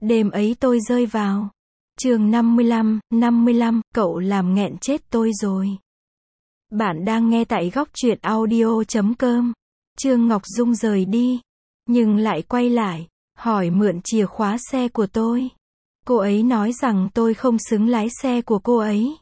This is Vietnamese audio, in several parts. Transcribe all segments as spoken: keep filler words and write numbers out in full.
Đêm ấy tôi rơi vào. Chương năm mươi lăm, năm mươi lăm, cậu làm nghẹn chết tôi rồi. Bạn đang nghe tại góc truyện audio chấm com. Trương Ngọc Dung rời đi, nhưng lại quay lại, hỏi mượn chìa khóa xe của tôi. Cô ấy nói rằng tôi không xứng lái xe của cô ấy.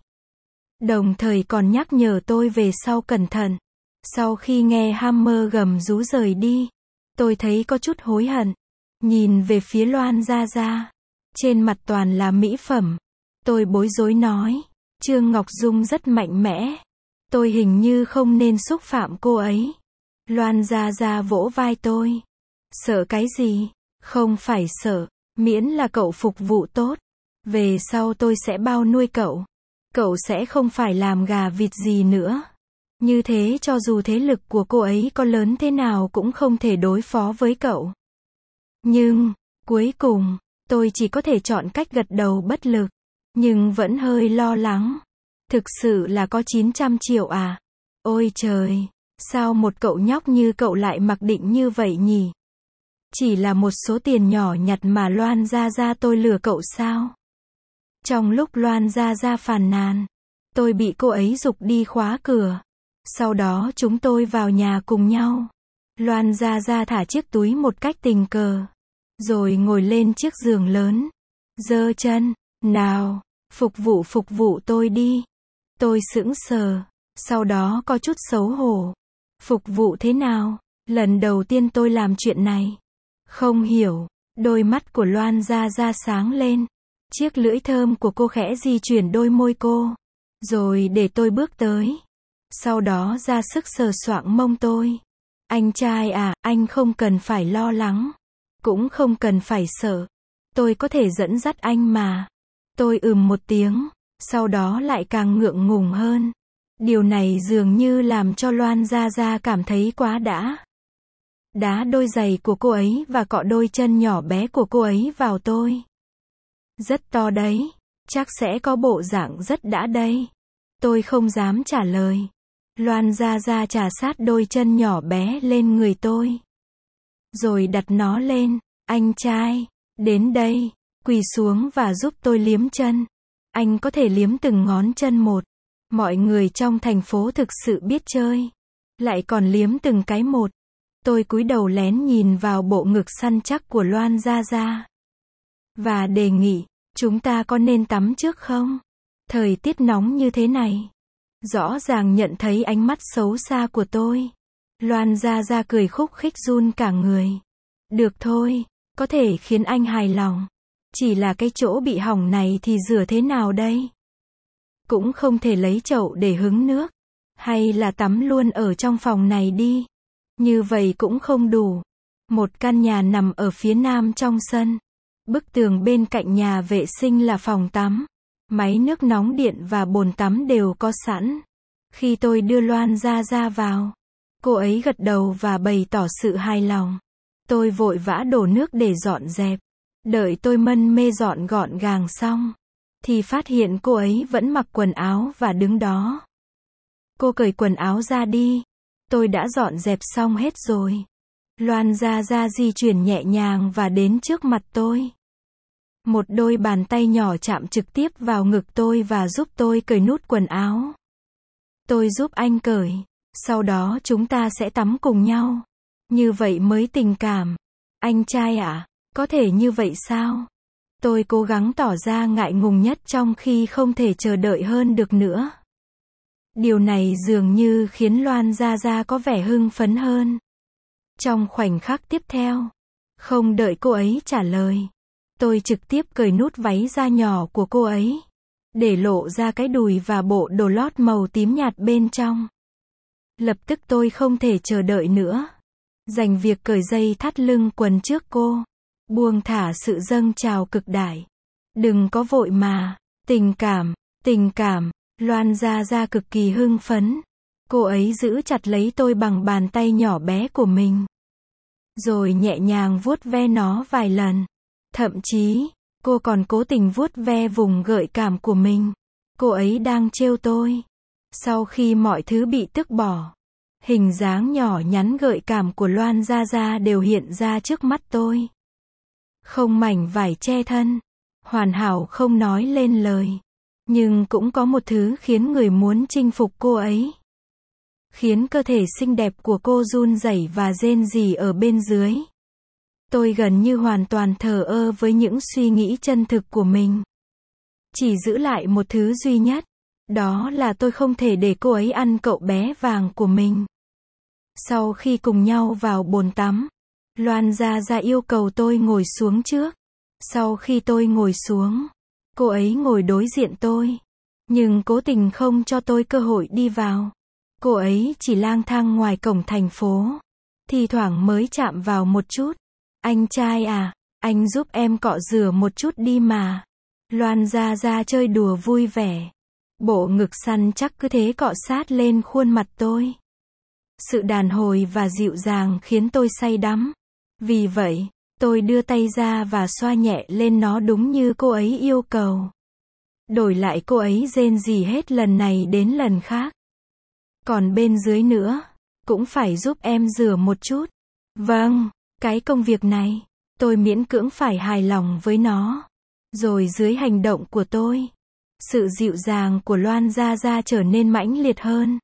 Đồng thời còn nhắc nhở tôi về sau cẩn thận. Sau khi nghe Hammer gầm rú rời đi, tôi thấy có chút hối hận. Nhìn về phía Loan Gia Gia, trên mặt toàn là mỹ phẩm. Tôi bối rối nói, Trương Ngọc Dung rất mạnh mẽ. Tôi hình như không nên xúc phạm cô ấy. Loan Gia Gia vỗ vai tôi. Sợ cái gì? Không phải sợ, miễn là cậu phục vụ tốt. Về sau tôi sẽ bao nuôi cậu. Cậu sẽ không phải làm gà vịt gì nữa. Như thế cho dù thế lực của cô ấy có lớn thế nào cũng không thể đối phó với cậu. Nhưng, cuối cùng, tôi chỉ có thể chọn cách gật đầu bất lực. Nhưng vẫn hơi lo lắng. Thực sự là có chín trăm triệu à? Ôi trời, sao một cậu nhóc như cậu lại mặc định như vậy nhỉ? Chỉ là một số tiền nhỏ nhặt mà Loan Gia Gia tôi lừa cậu sao? Trong lúc Loan Gia Gia phàn nàn, tôi bị cô ấy giục đi khóa cửa. Sau đó chúng tôi vào nhà cùng nhau. Loan Gia Gia thả chiếc túi một cách tình cờ, rồi ngồi lên chiếc giường lớn, giơ chân, nào, phục vụ phục vụ tôi đi. Tôi sững sờ, sau đó có chút xấu hổ. Phục vụ thế nào? Lần đầu tiên tôi làm chuyện này. Không hiểu, đôi mắt của Loan Gia Gia sáng lên. Chiếc lưỡi thơm của cô khẽ di chuyển đôi môi cô, rồi để tôi bước tới. Sau đó ra sức sờ soạng mông tôi. Anh trai à, anh không cần phải lo lắng. Cũng không cần phải sợ. Tôi có thể dẫn dắt anh mà. Tôi ừm một tiếng, sau đó lại càng ngượng ngùng hơn. Điều này dường như làm cho Loan Gia Gia cảm thấy quá đã. Đá đôi giày của cô ấy và cọ đôi chân nhỏ bé của cô ấy vào tôi. Rất to đấy, chắc sẽ có bộ dạng rất đã đây. Tôi không dám trả lời. Loan Gia Gia chà sát đôi chân nhỏ bé lên người tôi, rồi đặt nó lên. Anh trai, đến đây, quỳ xuống và giúp tôi liếm chân. Anh có thể liếm từng ngón chân một. Mọi người trong thành phố thực sự biết chơi. Lại còn liếm từng cái một. Tôi cúi đầu lén nhìn vào bộ ngực săn chắc của Loan Gia Gia. Và đề nghị, chúng ta có nên tắm trước không? Thời tiết nóng như thế này. Rõ ràng nhận thấy ánh mắt xấu xa của tôi. Loan Gia Gia cười khúc khích run cả người. Được thôi, có thể khiến anh hài lòng. Chỉ là cái chỗ bị hỏng này thì rửa thế nào đây? Cũng không thể lấy chậu để hứng nước. Hay là tắm luôn ở trong phòng này đi. Như vậy cũng không đủ. Một căn nhà nằm ở phía nam trong sân. Bức tường bên cạnh nhà vệ sinh là phòng tắm. Máy nước nóng điện và bồn tắm đều có sẵn. Khi tôi đưa Loan Gia Gia vào, cô ấy gật đầu và bày tỏ sự hài lòng. Tôi vội vã đổ nước để dọn dẹp. Đợi tôi mân mê dọn gọn gàng xong, thì phát hiện cô ấy vẫn mặc quần áo và đứng đó. Cô cởi quần áo ra đi. Tôi đã dọn dẹp xong hết rồi. Loan Gia Gia di chuyển nhẹ nhàng và đến trước mặt tôi. Một đôi bàn tay nhỏ chạm trực tiếp vào ngực tôi và giúp tôi cởi nút quần áo. Tôi giúp anh cởi. Sau đó chúng ta sẽ tắm cùng nhau. Như vậy mới tình cảm. Anh trai ạ, có thể như vậy sao? Tôi cố gắng tỏ ra ngại ngùng nhất trong khi không thể chờ đợi hơn được nữa. Điều này dường như khiến Loan Gia Gia có vẻ hưng phấn hơn. Trong khoảnh khắc tiếp theo, không đợi cô ấy trả lời, tôi trực tiếp cởi nút váy da nhỏ của cô ấy, để lộ ra cái đùi và bộ đồ lót màu tím nhạt bên trong. Lập tức tôi không thể chờ đợi nữa. Dành việc cởi dây thắt lưng quần trước cô. Buông thả sự dâng trào cực đại. Đừng có vội mà. Tình cảm, tình cảm. Loan Gia Gia cực kỳ hưng phấn. Cô ấy giữ chặt lấy tôi bằng bàn tay nhỏ bé của mình, rồi nhẹ nhàng vuốt ve nó vài lần. Thậm chí, cô còn cố tình vuốt ve vùng gợi cảm của mình. Cô ấy đang trêu tôi. Sau khi mọi thứ bị tước bỏ, hình dáng nhỏ nhắn gợi cảm của Loan Gia Gia đều hiện ra trước mắt tôi. không mảnh vải che thân, hoàn hảo không nói lên lời. Nhưng cũng có một thứ khiến người muốn chinh phục cô ấy. Khiến cơ thể xinh đẹp của cô run rẩy và rên rỉ ở bên dưới. Tôi gần như hoàn toàn thờ ơ với những suy nghĩ chân thực của mình. Chỉ giữ lại một thứ duy nhất. Đó là tôi không thể để cô ấy ăn cậu bé vàng của mình. Sau khi cùng nhau vào bồn tắm, Loan Gia Gia yêu cầu tôi ngồi xuống trước. Sau khi tôi ngồi xuống, cô ấy ngồi đối diện tôi. Nhưng cố tình không cho tôi cơ hội đi vào. Cô ấy chỉ lang thang ngoài cổng thành phố. Thi thoảng mới chạm vào một chút. Anh trai à, anh giúp em cọ rửa một chút đi mà. Loan Gia Gia chơi đùa vui vẻ. Bộ ngực săn chắc cứ thế cọ sát lên khuôn mặt tôi. Sự đàn hồi và dịu dàng khiến tôi say đắm. Vì vậy, tôi đưa tay ra và xoa nhẹ lên nó đúng như cô ấy yêu cầu. Đổi lại cô ấy rên rỉ hết lần này đến lần khác. Còn bên dưới nữa, cũng phải giúp em rửa một chút. Vâng, cái công việc này, tôi miễn cưỡng phải hài lòng với nó. Rồi dưới hành động của tôi, sự dịu dàng của Loan Gia Gia trở nên mãnh liệt hơn.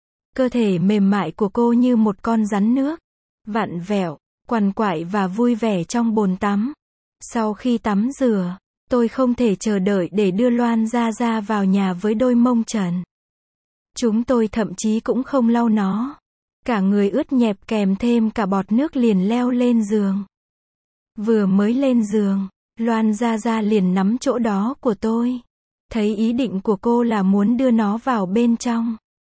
Cơ thể mềm mại của cô như một con rắn nước, vặn vẹo, quằn quại và vui vẻ trong bồn tắm. Sau khi tắm rửa, tôi không thể chờ đợi để đưa Loan Gia Gia vào nhà với đôi mông trần. Chúng tôi thậm chí cũng không lau nó. Cả người ướt nhẹp kèm thêm cả bọt nước liền leo lên giường. Vừa mới lên giường, Loan Gia Gia liền nắm chỗ đó của tôi. Thấy ý định của cô là muốn đưa nó vào bên trong.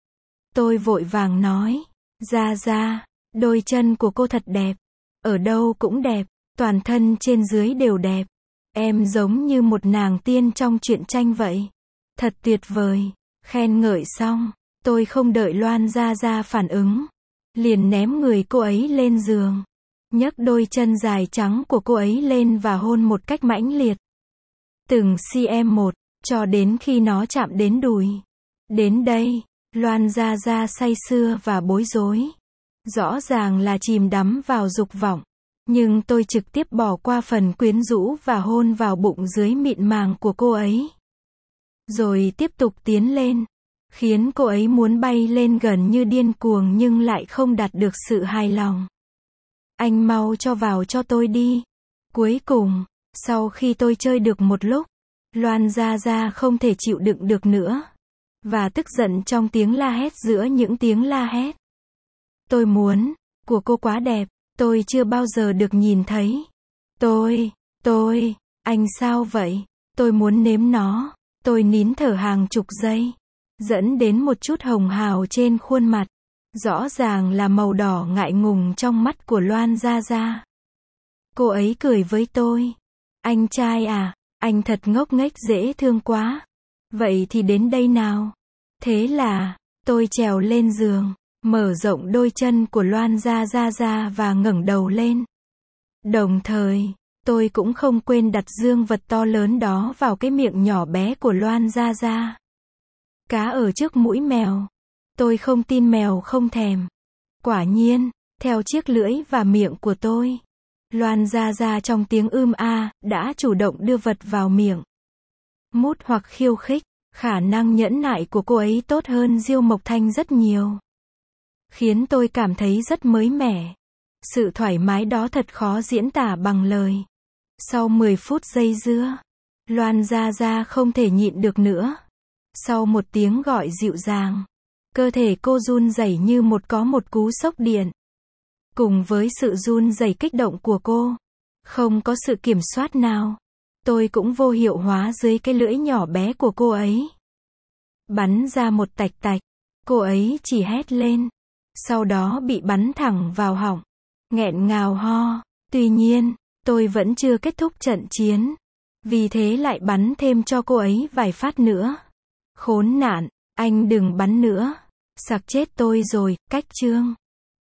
Tôi vội vàng nói, Gia Gia, đôi chân của cô thật đẹp. Ở đâu cũng đẹp, toàn thân trên dưới đều đẹp. Em giống như một nàng tiên trong truyện tranh vậy. Thật tuyệt vời. Khen ngợi xong, tôi không đợi Loan Gia Gia phản ứng. Liền ném người cô ấy lên giường. Nhấc đôi chân dài trắng của cô ấy lên và hôn một cách mãnh liệt. Từng cm một, cho đến khi nó chạm đến đùi. Đến đây, Loan Gia Gia say sưa và bối rối. Rõ ràng là chìm đắm vào dục vọng. Nhưng tôi trực tiếp bỏ qua phần quyến rũ và hôn vào bụng dưới mịn màng của cô ấy. Rồi tiếp tục tiến lên. Khiến cô ấy muốn bay lên gần như điên cuồng nhưng lại không đạt được sự hài lòng. Anh mau cho vào cho tôi đi. Cuối cùng, sau khi tôi chơi được một lúc, Loan Gia Gia không thể chịu đựng được nữa. Và tức giận trong tiếng la hét giữa những tiếng la hét. Tôi muốn, của cô quá đẹp, tôi chưa bao giờ được nhìn thấy. Tôi, tôi, anh sao vậy? Tôi muốn nếm nó. Tôi nín thở hàng chục giây. Dẫn đến một chút hồng hào trên khuôn mặt. Rõ ràng là màu đỏ ngại ngùng trong mắt của Loan Gia Gia. Cô ấy cười với tôi. Anh trai à, anh thật ngốc nghếch dễ thương quá. Vậy thì đến đây nào. Thế là, tôi trèo lên giường, mở rộng đôi chân của Loan Gia Gia ra và ngẩng đầu lên. Đồng thời, tôi cũng không quên đặt dương vật to lớn đó vào cái miệng nhỏ bé của Loan Gia Gia. Cá ở trước mũi mèo. Tôi không tin mèo không thèm. Quả nhiên, theo chiếc lưỡi và miệng của tôi, Loan Gia Gia trong tiếng ưm a, đã chủ động đưa vật vào miệng. Mút hoặc khiêu khích, khả năng nhẫn nại của cô ấy tốt hơn Diêu Mộc Thanh rất nhiều. Khiến tôi cảm thấy rất mới mẻ. Sự thoải mái đó thật khó diễn tả bằng lời. Sau mười phút dây dưa, Loan Gia Gia không thể nhịn được nữa. Sau một tiếng gọi dịu dàng, cơ thể cô run rẩy như một có một cú sốc điện. Cùng với sự run rẩy kích động của cô, không có sự kiểm soát nào, tôi cũng vô hiệu hóa dưới cái lưỡi nhỏ bé của cô ấy. Bắn ra một tạch tạch, cô ấy chỉ hét lên, sau đó bị bắn thẳng vào họng, nghẹn ngào ho. Tuy nhiên, tôi vẫn chưa kết thúc trận chiến, vì thế lại bắn thêm cho cô ấy vài phát nữa. Khốn nạn, anh đừng bắn nữa, sặc chết tôi rồi. Cách chương